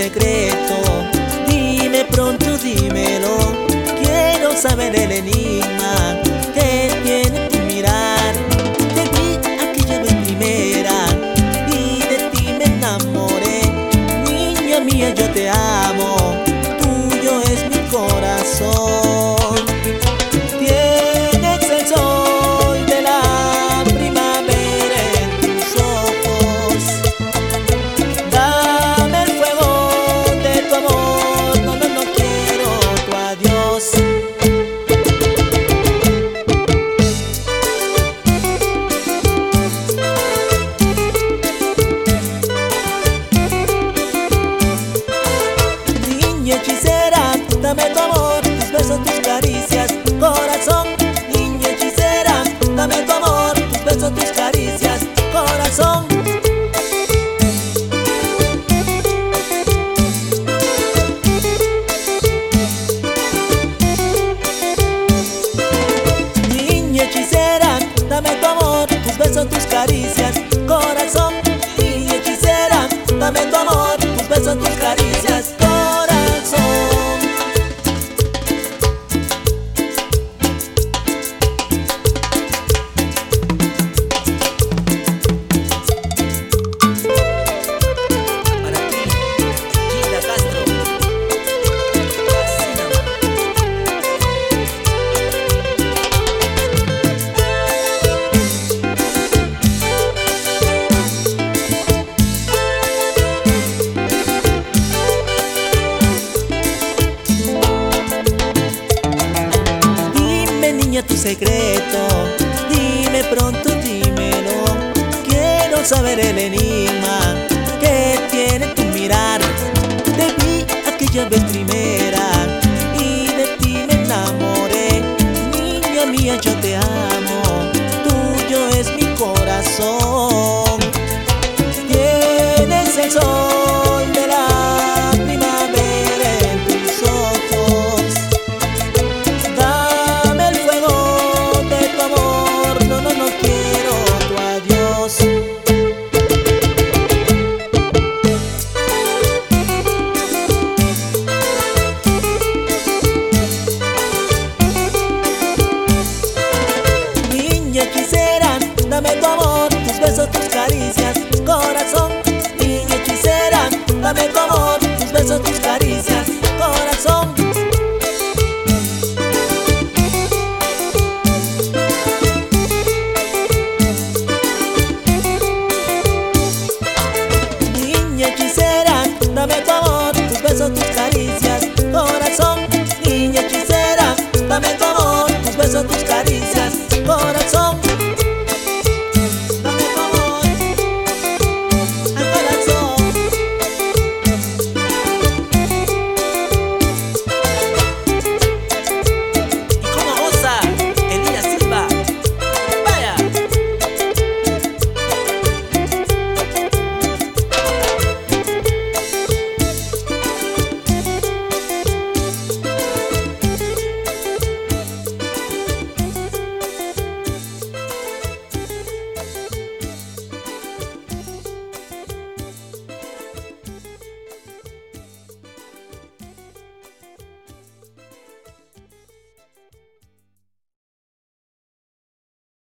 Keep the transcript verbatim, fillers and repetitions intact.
secreto. Dime pronto, dímelo. Quiero saber el enigma que tiene tu mirar. Te vi aquella vez primera y de ti me enamoré. Niña mía, yo te amo, tuyo es mi corazón. Tienes el sol de la primavera en tus ojos. Dame el fuego de tu amor, no, no, no quiero tu adiós. Niña hechicera, dame tu amor, tus besos, tus caricias, corazón. Niña hechicera, dame tu amor, tus besos, tus caricias, corazón. Niña hechicera, dame tu amor, tus besos, tus caricias, corazón. Niña hechicera, dame tu amor, tus besos, tus caricias, corazón. Para ti, Gilda Castro, así nomás. Dime, niña, tu secreto. Dime pronto, dímelo. Quiero saber el enigma que tiene tu mirar. Te vi aquella vez primera y de ti me enamoré. Niña mía, yo te amo, tuyo es mi corazón. Tienes el sol de la primavera en tus ojos. Dame el fuego de tu amor, no, no, no quiero tu adiós. Niña hechicera, dame tu amor, tus besos, tus caricias, corazón. Niña hechicera, dame tu amor, tus besos, tus caricias.